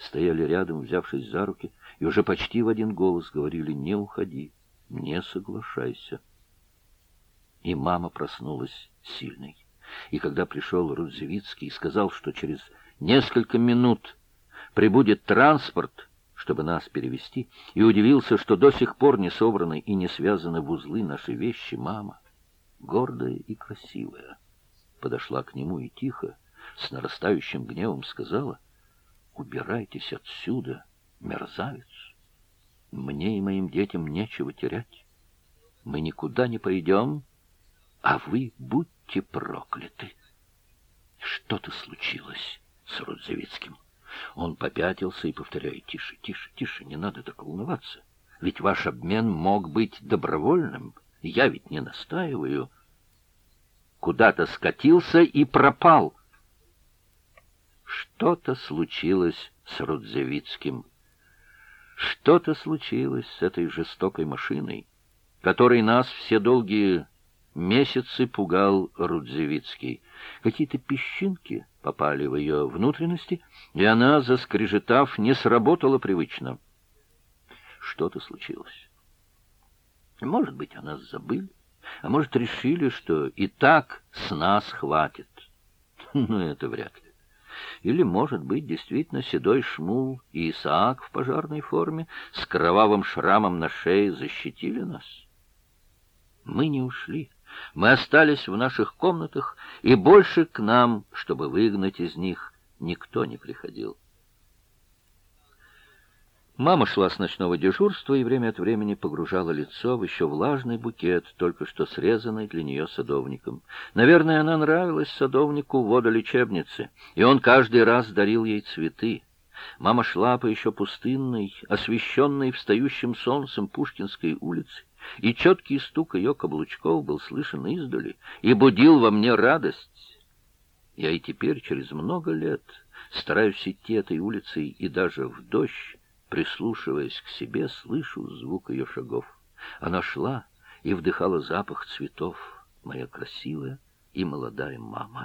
стояли рядом, взявшись за руки, и уже почти в один голос говорили: «Не уходи, не соглашайся». И мама проснулась сильной. И когда пришел Рудзевицкий и сказал, что через несколько минут прибудет транспорт, чтобы нас перевезти, и удивился, что до сих пор не собраны и не связаны в узлы наши вещи, мама, гордая и красивая, подошла к нему и тихо, с нарастающим гневом сказала: «Убирайтесь отсюда, мерзавец! Мне и моим детям нечего терять. Мы никуда не пойдем, а вы будьте прокляты». Что-то случилось с Рудзевицким. Он попятился и повторяет: «Тише, тише, тише, не надо так волноваться. Ведь ваш обмен мог быть добровольным. Я ведь не настаиваю». Куда-то скатился и пропал. Что-то случилось с Рудзевицким. Что-то случилось с этой жестокой машиной, которой нас все долгие месяцы пугал Рудзевицкий. Какие-то песчинки попали в ее внутренности, и она, заскрежетав, не сработала привычно. Что-то случилось. Может быть, о нас забыли, а может, решили, что и так с нас хватит. Но это вряд ли. Или, может быть, действительно седой Шмул и Исаак в пожарной форме с кровавым шрамом на шее защитили нас. Мы не ушли. Мы остались в наших комнатах, и больше к нам, чтобы выгнать из них, никто не приходил. Мама шла с ночного дежурства и время от времени погружала лицо в еще влажный букет, только что срезанный для нее садовником. Наверное, она нравилась садовнику водолечебницы, и он каждый раз дарил ей цветы. Мама шла по еще пустынной, освещенной встающим солнцем Пушкинской улице, и четкий стук ее каблучков был слышен издали и будил во мне радость. Я и теперь, через много лет, стараюсь идти этой улицей, и даже в дождь, прислушиваясь к себе, слышу звук ее шагов. Она шла и вдыхала запах цветов, моя красивая и молодая мама.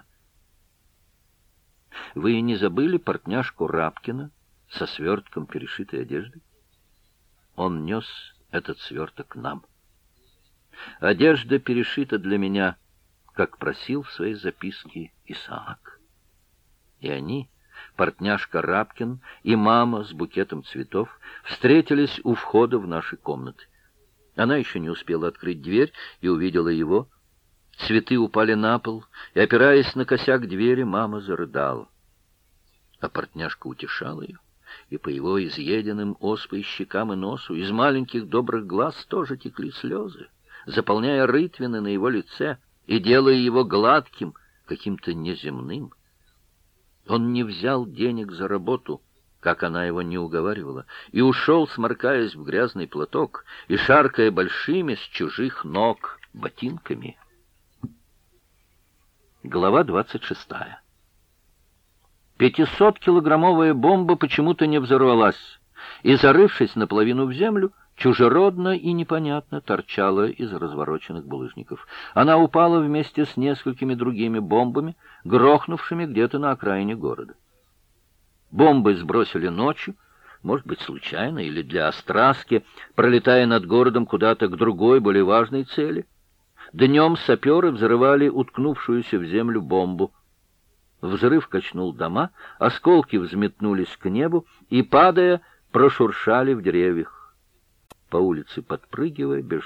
Вы не забыли портняжку Рабкина со свертком перешитой одежды? Он нес этот сверток нам. Одежда перешита для меня, как просил в своей записке Исаак. И они, портняжка Рабкин и мама с букетом цветов, встретились у входа в наши комнаты. Она еще не успела открыть дверь и увидела его. Цветы упали на пол, и, опираясь на косяк двери, мама зарыдала. А портняжка утешала ее, и по его изъеденным оспой щекам и носу из маленьких добрых глаз тоже текли слезы, заполняя рытвины на его лице и делая его гладким, каким-то неземным. Он не взял денег за работу, как она его не уговаривала, и ушел, сморкаясь в грязный платок и шаркая большими с чужих ног ботинками. Глава 26. 500-килограммовая бомба почему-то не взорвалась, и, зарывшись наполовину в землю, чужеродно и непонятно торчала из развороченных булыжников. Она упала вместе с несколькими другими бомбами, грохнувшими где-то на окраине города. Бомбы сбросили ночью, может быть, случайно или для остраски, пролетая над городом куда-то к другой, более важной цели. Днем саперы взрывали уткнувшуюся в землю бомбу. Взрыв качнул дома, осколки взметнулись к небу и, падая, прошуршали в деревьях. По улице, подпрыгивая, бежали